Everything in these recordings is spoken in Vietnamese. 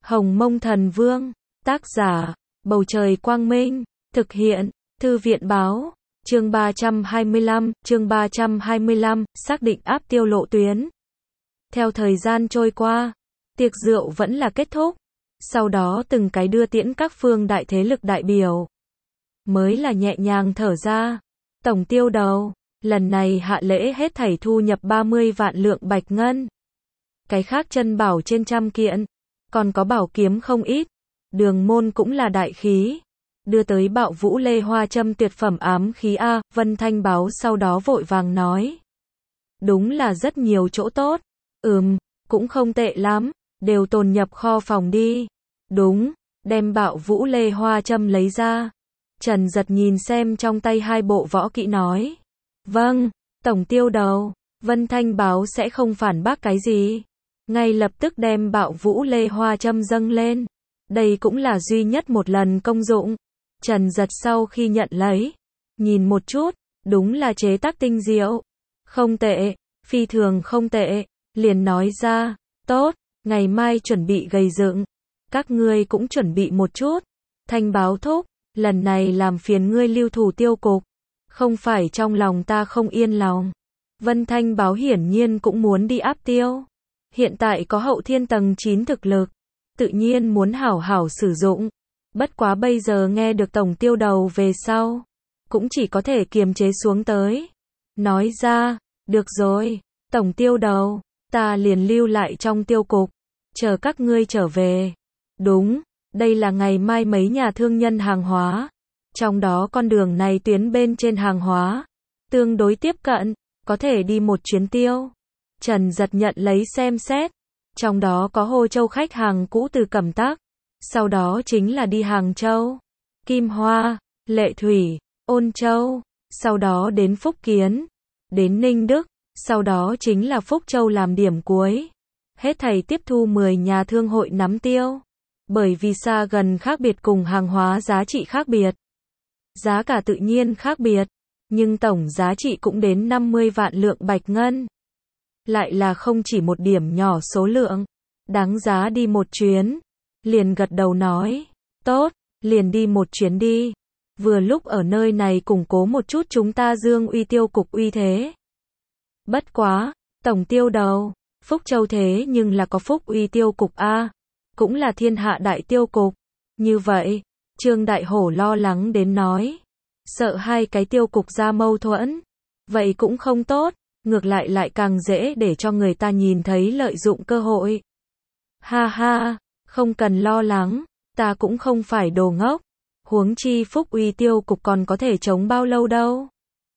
Hồng Mông Thần Vương, tác giả, Bầu Trời Quang Minh, thực hiện, Thư viện Báo, chương 325, xác định áp tiêu lộ tuyến. Theo thời gian trôi qua, tiệc rượu vẫn là kết thúc, sau đó từng cái đưa tiễn các phương đại thế lực đại biểu. Mới là nhẹ nhàng thở ra, tổng tiêu đầu, lần này hạ lễ hết thảy thu nhập 30 vạn lượng bạch ngân. Cái khác chân bảo trên 100 kiện, còn có bảo kiếm không ít, đường môn cũng là đại khí. Đưa tới Bạo Vũ Lê Hoa Châm tuyệt phẩm ám khí A, Vân Thanh báo sau đó vội vàng nói. Đúng là rất nhiều chỗ tốt. Cũng không tệ lắm, đều tồn nhập kho phòng đi. Đúng, đem Bạo Vũ Lê Hoa Châm lấy ra. Trần Giật nhìn xem trong tay hai bộ võ kỹ nói. Vâng, tổng tiêu đầu, Vân Thanh báo sẽ không phản bác cái gì. Ngay lập tức đem Bạo Vũ Lê Hoa Châm dâng lên. Đây cũng là duy nhất một lần công dụng. Trần Giật sau khi nhận lấy, nhìn một chút, đúng là chế tác tinh diệu. Không tệ, phi thường không tệ, liền nói ra, tốt, ngày mai chuẩn bị gầy dựng. Các ngươi cũng chuẩn bị một chút. Thanh báo thúc, lần này làm phiền ngươi lưu thủ tiêu cục. Không phải trong lòng ta không yên lòng. Vân Thanh báo hiển nhiên cũng muốn đi áp tiêu. Hiện tại có hậu thiên tầng 9 thực lực, tự nhiên muốn hảo hảo sử dụng. Bất quá bây giờ nghe được tổng tiêu đầu về sau, cũng chỉ có thể kiềm chế xuống tới. Nói ra, được rồi, tổng tiêu đầu, ta liền lưu lại trong tiêu cục, chờ các ngươi trở về. Đúng, đây là ngày mai mấy nhà thương nhân hàng hóa. Trong đó con đường này tuyến bên trên hàng hóa, tương đối tiếp cận, có thể đi một chuyến tiêu. Trần Giật nhận lấy xem xét, trong đó có Hồ Châu khách hàng cũ từ Cẩm Tác, sau đó chính là đi Hàng Châu, Kim Hoa, Lệ Thủy, Ôn Châu, sau đó đến Phúc Kiến, đến Ninh Đức, sau đó chính là Phúc Châu làm điểm cuối. Hết thảy tiếp thu 10 nhà thương hội nắm tiêu, bởi vì xa gần khác biệt cùng hàng hóa giá trị khác biệt. Giá cả tự nhiên khác biệt, nhưng tổng giá trị cũng đến 50 vạn lượng bạch ngân. Lại là không chỉ một điểm nhỏ số lượng, đáng giá đi một chuyến. Liền gật đầu nói, tốt, liền đi một chuyến đi. Vừa lúc ở nơi này củng cố một chút chúng ta Dương Uy tiêu cục uy thế. Bất quá, tổng tiêu đầu, Phúc Châu thế nhưng là có Phúc Uy tiêu cục A, cũng là thiên hạ đại tiêu cục. Như vậy, Trương Đại Hổ lo lắng đến nói, sợ hai cái tiêu cục ra mâu thuẫn. Vậy cũng không tốt, ngược lại lại càng dễ để cho người ta nhìn thấy lợi dụng cơ hội. Ha ha, không cần lo lắng, ta cũng không phải đồ ngốc. Huống chi Phúc Uy tiêu cục còn có thể chống bao lâu đâu.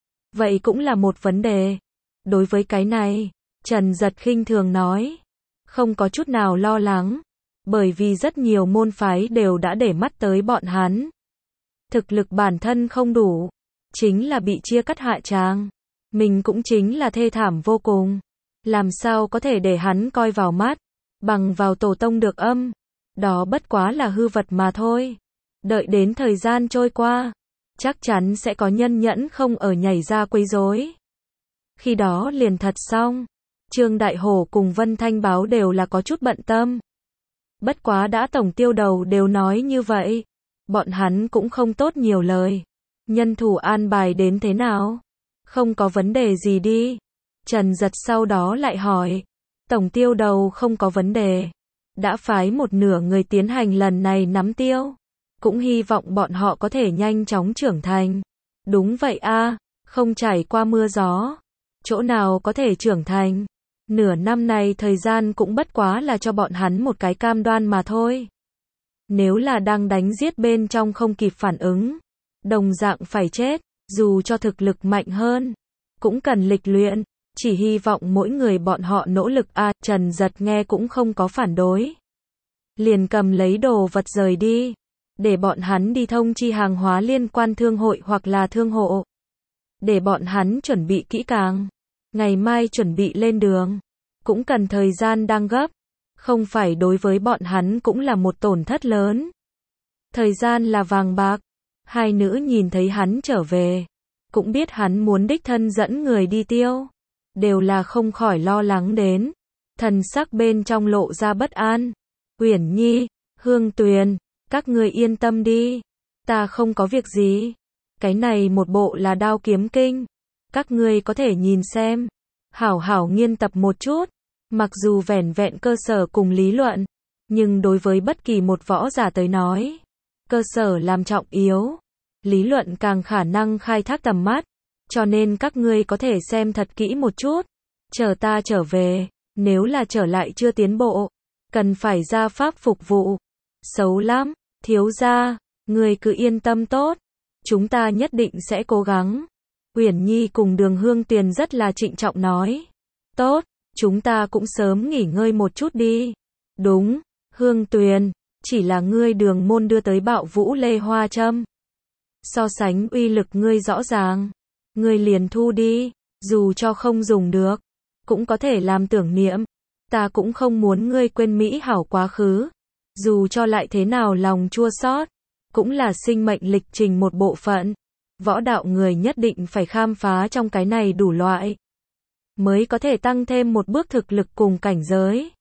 Vậy cũng là một vấn đề. Đối với cái này, Trần Giật khinh thường nói, không có chút nào lo lắng, bởi vì rất nhiều môn phái đều đã để mắt tới bọn hắn. Thực lực bản thân không đủ, chính là bị chia cắt hạ tràng. Mình cũng chính là thê thảm vô cùng. Làm sao có thể để hắn coi vào mắt, bằng vào tổ tông được âm. Đó bất quá là hư vật mà thôi. Đợi đến thời gian trôi qua, chắc chắn sẽ có nhân nhẫn không ở nhảy ra quấy rối. Khi đó liền thật xong. Trương Đại Hổ cùng Vân Thanh báo đều là có chút bận tâm. Bất quá đã tổng tiêu đầu đều nói như vậy, bọn hắn cũng không tốt nhiều lời. Nhân thủ an bài đến thế nào? Không có vấn đề gì đi. Trần Giật sau đó lại hỏi. Tổng tiêu đầu không có vấn đề. Đã phái một nửa người tiến hành lần này nắm tiêu. Cũng hy vọng bọn họ có thể nhanh chóng trưởng thành. Đúng vậy a, không trải qua mưa gió, chỗ nào có thể trưởng thành. Nửa năm này thời gian cũng bất quá là cho bọn hắn một cái cam đoan mà thôi. Nếu là đang đánh giết bên trong không kịp phản ứng, đồng dạng phải chết. Dù cho thực lực mạnh hơn, cũng cần lịch luyện, chỉ hy vọng mỗi người bọn họ nỗ lực a. Trần Giật nghe cũng không có phản đối. Liền cầm lấy đồ vật rời đi, để bọn hắn đi thông chi hàng hóa liên quan thương hội hoặc là thương hộ. Để bọn hắn chuẩn bị kỹ càng, ngày mai chuẩn bị lên đường, cũng cần thời gian đang gấp, không phải đối với bọn hắn cũng là một tổn thất lớn. Thời gian là vàng bạc. Hai nữ nhìn thấy hắn trở về, cũng biết hắn muốn đích thân dẫn người đi tiêu, đều là không khỏi lo lắng đến, thần sắc bên trong lộ ra bất an. Uyển Nhi, Hương Tuyền, các ngươi yên tâm đi. Ta không có việc gì. Cái này một bộ là Đao Kiếm Kinh. Các ngươi có thể nhìn xem. Hảo hảo nghiên tập một chút. Mặc dù vẻn vẹn cơ sở cùng lý luận, nhưng đối với bất kỳ một võ giả tới nói, cơ sở làm trọng yếu, lý luận càng khả năng khai thác tầm mắt, cho nên các ngươi có thể xem thật kỹ một chút, chờ ta trở về, nếu là trở lại chưa tiến bộ, cần phải ra pháp phục vụ. Xấu lắm, thiếu gia, ngươi cứ yên tâm tốt, chúng ta nhất định sẽ cố gắng. Uyển Nhi cùng Đường Hương Tuyền rất là trịnh trọng nói. Tốt, chúng ta cũng sớm nghỉ ngơi một chút đi. Đúng, Hương Tuyền, chỉ là ngươi Đường môn đưa tới Bạo Vũ Lê Hoa Châm. So sánh uy lực ngươi rõ ràng, ngươi liền thu đi, dù cho không dùng được, cũng có thể làm tưởng niệm. Ta cũng không muốn ngươi quên mỹ hảo quá khứ, dù cho lại thế nào lòng chua xót, cũng là sinh mệnh lịch trình một bộ phận. Võ đạo người nhất định phải khám phá trong cái này đủ loại, mới có thể tăng thêm một bước thực lực cùng cảnh giới.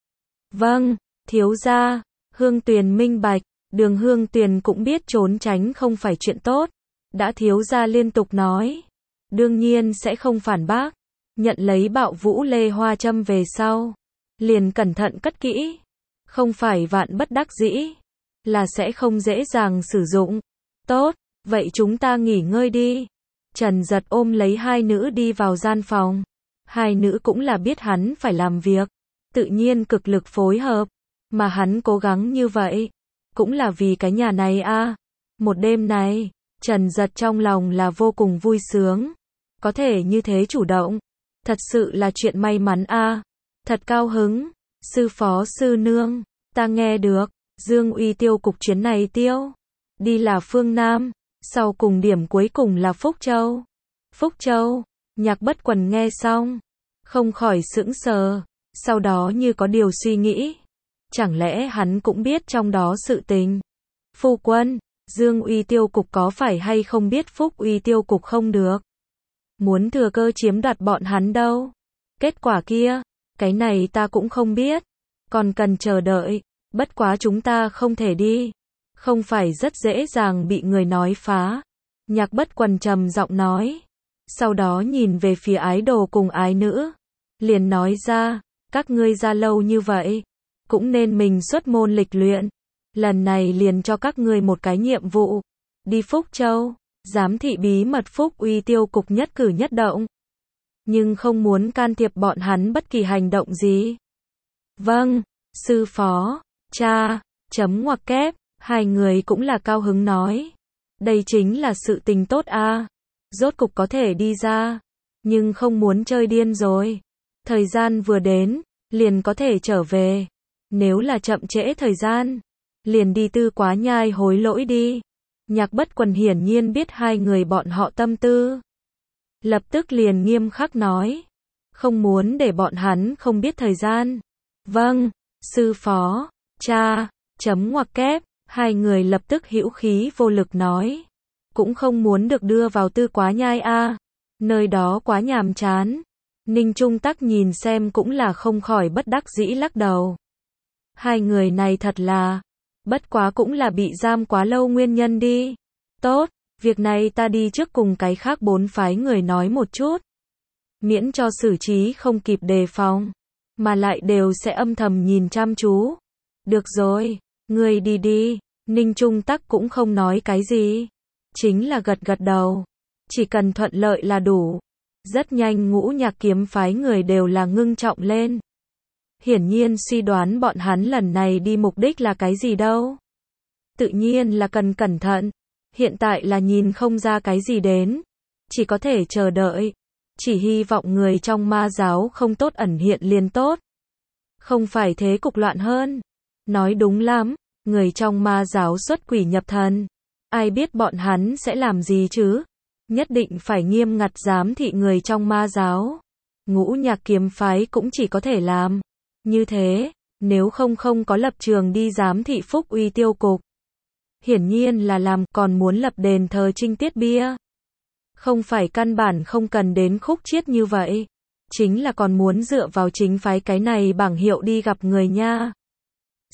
Vâng, thiếu gia. Hương Tuyền minh bạch, Đường Hương Tuyền cũng biết trốn tránh không phải chuyện tốt. Đã thiếu gia liên tục nói, đương nhiên sẽ không phản bác. Nhận lấy Bạo Vũ Lê Hoa Châm về sau, liền cẩn thận cất kỹ. Không phải vạn bất đắc dĩ, là sẽ không dễ dàng sử dụng. Tốt, vậy chúng ta nghỉ ngơi đi. Trần Giật ôm lấy hai nữ đi vào gian phòng. Hai nữ cũng là biết hắn phải làm việc, tự nhiên cực lực phối hợp, mà hắn cố gắng như vậy, cũng là vì cái nhà này a. Một đêm này, Trần Giật trong lòng là vô cùng vui sướng, có thể như thế chủ động, thật sự là chuyện may mắn a. Thật cao hứng, sư phó sư nương, ta nghe được, Dương Uy tiêu cục chuyến này tiêu đi là phương Nam, sau cùng điểm cuối cùng là Phúc Châu. Phúc Châu, Nhạc Bất Quần nghe xong, không khỏi sững sờ, sau đó như có điều suy nghĩ. Chẳng lẽ hắn cũng biết trong đó sự tình? Phu quân, Dương Uy tiêu cục có phải hay không biết Phúc Uy tiêu cục không được? Muốn thừa cơ chiếm đoạt bọn hắn đâu? Kết quả kia, cái này ta cũng không biết, còn cần chờ đợi, bất quá chúng ta không thể đi, không phải rất dễ dàng bị người nói phá. Nhạc Bất Quần trầm giọng nói, sau đó nhìn về phía ái đồ cùng ái nữ, liền nói ra, các ngươi ra lâu như vậy, cũng nên mình xuất môn lịch luyện, lần này liền cho các ngươi một cái nhiệm vụ, đi Phúc Châu, giám thị bí mật Phúc Uy tiêu cục nhất cử nhất động, nhưng không muốn can thiệp bọn hắn bất kỳ hành động gì. Vâng, sư phó, cha, chấm ngoặc kép, hai người cũng là cao hứng nói, đây chính là sự tình tốt a, rốt cục có thể đi ra, nhưng không muốn chơi điên rồi. Thời gian vừa đến, liền có thể trở về. Nếu là chậm trễ thời gian, liền đi Tư Quá Nhai hối lỗi đi. Nhạc Bất Quần hiển nhiên biết hai người bọn họ tâm tư, lập tức liền nghiêm khắc nói, không muốn để bọn hắn không biết thời gian. Vâng, sư phó, cha, chấm ngoặc kép, hai người lập tức hữu khí vô lực nói, cũng không muốn được đưa vào Tư Quá Nhai a, nơi đó quá nhàm chán. Ninh Trung Tắc nhìn xem cũng là không khỏi bất đắc dĩ lắc đầu. Hai người này thật là, bất quá cũng là bị giam quá lâu nguyên nhân đi. Tốt, việc này ta đi trước cùng cái khác 4 phái người nói một chút, miễn cho xử trí không kịp đề phòng, mà lại đều sẽ âm thầm nhìn chăm chú. Được rồi, ngươi đi đi. Ninh Trung Tắc cũng không nói cái gì, chính là gật gật đầu, chỉ cần thuận lợi là đủ. Rất nhanh Ngũ Nhạc kiếm phái người đều là ngưng trọng lên. Hiển nhiên suy đoán bọn hắn lần này đi mục đích là cái gì đâu. Tự nhiên là cần cẩn thận. Hiện tại là nhìn không ra cái gì đến, chỉ có thể chờ đợi. Chỉ hy vọng người trong ma giáo không tốt ẩn hiện liền tốt, không phải thế cục loạn hơn. Nói đúng lắm, người trong ma giáo xuất quỷ nhập thần, ai biết bọn hắn sẽ làm gì chứ. Nhất định phải nghiêm ngặt giám thị người trong ma giáo. Ngũ Nhạc kiếm phái cũng chỉ có thể làm như thế, nếu không có lập trường đi giám thị Phúc Uy tiêu cục. Hiển nhiên là làm, còn muốn lập đền thờ trinh tiết bia. Không phải căn bản không cần đến khúc chiết như vậy, chính là còn muốn dựa vào chính phái cái này bảng hiệu đi gặp người nha.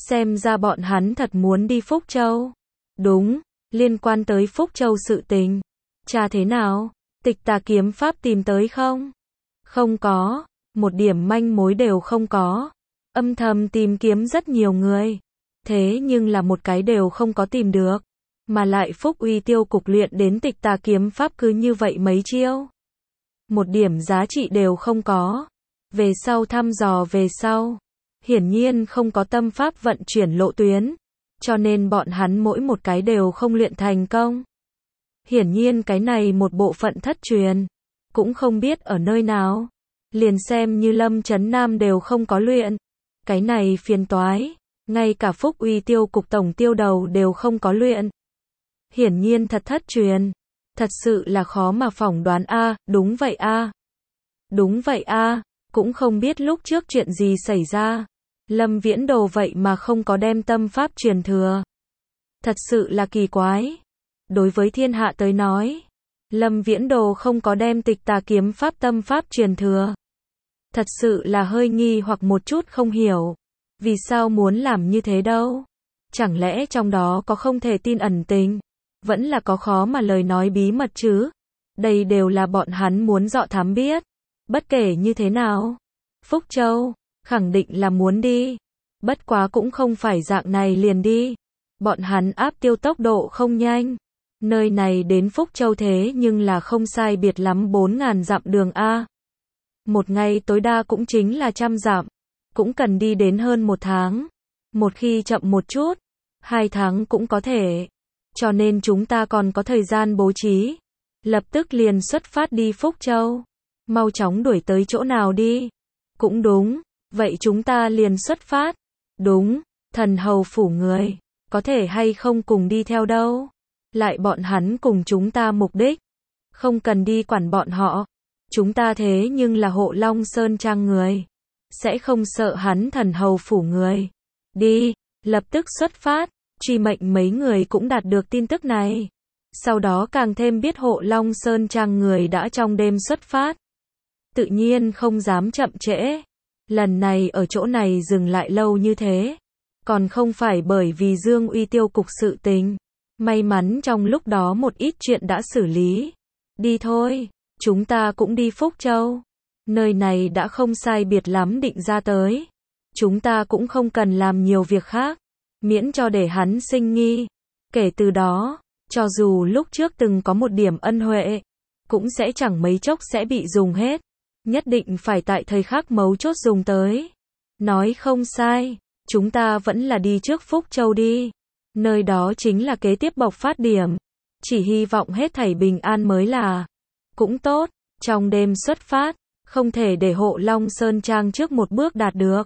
Xem ra bọn hắn thật muốn đi Phúc Châu. Đúng, liên quan tới Phúc Châu sự tình. Tra thế nào? Tịch Tà kiếm pháp tìm tới không? Không có, một điểm manh mối đều không có. Âm thầm tìm kiếm rất nhiều người. Thế nhưng là một cái đều không có tìm được. Mà lại Phúc Uy Tiêu cục luyện đến Tịch Tà kiếm pháp cứ như vậy mấy chiêu. Một điểm giá trị đều không có. Về sau thăm dò về sau. Hiển nhiên không có tâm pháp vận chuyển lộ tuyến. Cho nên bọn hắn mỗi một cái đều không luyện thành công. Hiển nhiên cái này một bộ phận thất truyền. Cũng không biết ở nơi nào. Liền xem như Lâm Chấn Nam đều không có luyện. Cái này phiền toái. Ngay cả Phúc Uy Tiêu cục tổng tiêu đầu đều không có luyện. Hiển nhiên thật thất truyền. Thật sự là khó mà phỏng đoán a, đúng vậy a. Đúng vậy a, cũng không biết lúc trước chuyện gì xảy ra. Lâm Viễn Đồ vậy mà không có đem tâm pháp truyền thừa. Thật sự là kỳ quái. Đối với thiên hạ tới nói, Lâm Viễn Đồ không có đem Tịch Tà kiếm pháp tâm pháp truyền thừa. Thật sự là hơi nghi hoặc một chút không hiểu. Vì sao muốn làm như thế đâu? Chẳng lẽ trong đó có không thể tin ẩn tình? Vẫn là có khó mà lời nói bí mật chứ? Đây đều là bọn hắn muốn dọ thám biết. Bất kể như thế nào, Phúc Châu khẳng định là muốn đi. Bất quá cũng không phải dạng này liền đi. Bọn hắn áp tiêu tốc độ không nhanh. Nơi này đến Phúc Châu thế nhưng là không sai biệt lắm 4.000 dặm đường A. Một ngày tối đa cũng chính là 100 dặm. Cũng cần đi đến hơn 1 tháng. Một khi chậm một chút, 2 tháng cũng có thể. Cho nên chúng ta còn có thời gian bố trí. Lập tức liền xuất phát đi Phúc Châu. Mau chóng đuổi tới chỗ nào đi. Cũng đúng, vậy chúng ta liền xuất phát. Đúng, thần hầu phủ người, có thể hay không cùng đi theo đâu. Lại bọn hắn cùng chúng ta mục đích. Không cần đi quản bọn họ. Chúng ta thế nhưng là Hộ Long Sơn Trang người. Sẽ không sợ hắn thần hầu phủ người. Đi, lập tức xuất phát. Truy Mệnh mấy người cũng đạt được tin tức này. Sau đó càng thêm biết Hộ Long Sơn Trang người đã trong đêm xuất phát. Tự nhiên không dám chậm trễ. Lần này ở chỗ này dừng lại lâu như thế. Còn không phải bởi vì Dương Uy Tiêu cục sự tình. May mắn trong lúc đó một ít chuyện đã xử lý. Đi thôi, chúng ta cũng đi Phúc Châu. Nơi này đã không sai biệt lắm định ra tới. Chúng ta cũng không cần làm nhiều việc khác. Miễn cho để hắn sinh nghi. Kể từ đó, cho dù lúc trước từng có một điểm ân huệ, cũng sẽ chẳng mấy chốc sẽ bị dùng hết. Nhất định phải tại thời khắc mấu chốt dùng tới. Nói không sai, chúng ta vẫn là đi trước Phúc Châu đi. Nơi đó chính là kế tiếp bộc phát điểm. Chỉ hy vọng hết thảy bình an mới là. Cũng tốt, trong đêm xuất phát, không thể để Hộ Long Sơn Trang trước một bước đạt được.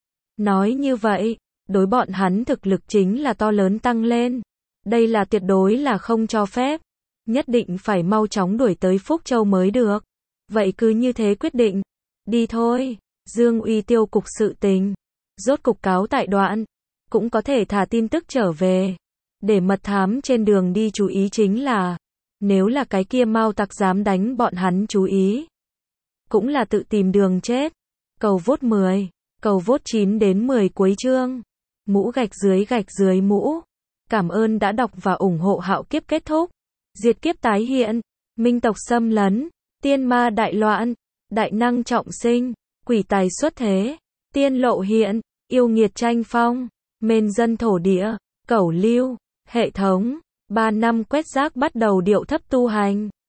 Nói như vậy, đối bọn hắn thực lực chính là to lớn tăng lên. Đây là tuyệt đối là không cho phép. Nhất định phải mau chóng đuổi tới Phúc Châu mới được. Vậy cứ như thế quyết định. Đi thôi, Dương Uy Tiêu cục sự tình. Rốt cục cáo tại đoạn. Cũng có thể thả tin tức trở về. Để mật thám trên đường đi chú ý chính là. Nếu là cái kia Mao tặc dám đánh bọn hắn chú ý. Cũng là tự tìm đường chết. Cầu vote 10. Cầu vote 9 đến 10 cuối chương. Mũ gạch dưới mũ. Cảm ơn đã đọc và ủng hộ Hạo Kiếp kết thúc. Diệt kiếp tái hiện. Minh tộc xâm lấn. Tiên ma đại loạn. Đại năng trọng sinh. Quỷ tài xuất thế. Tiên lộ hiện. Yêu nghiệt tranh phong. Mên dân thổ địa. Cẩu lưu. Hệ thống. 3 năm quét rác bắt đầu điệu thấp tu hành.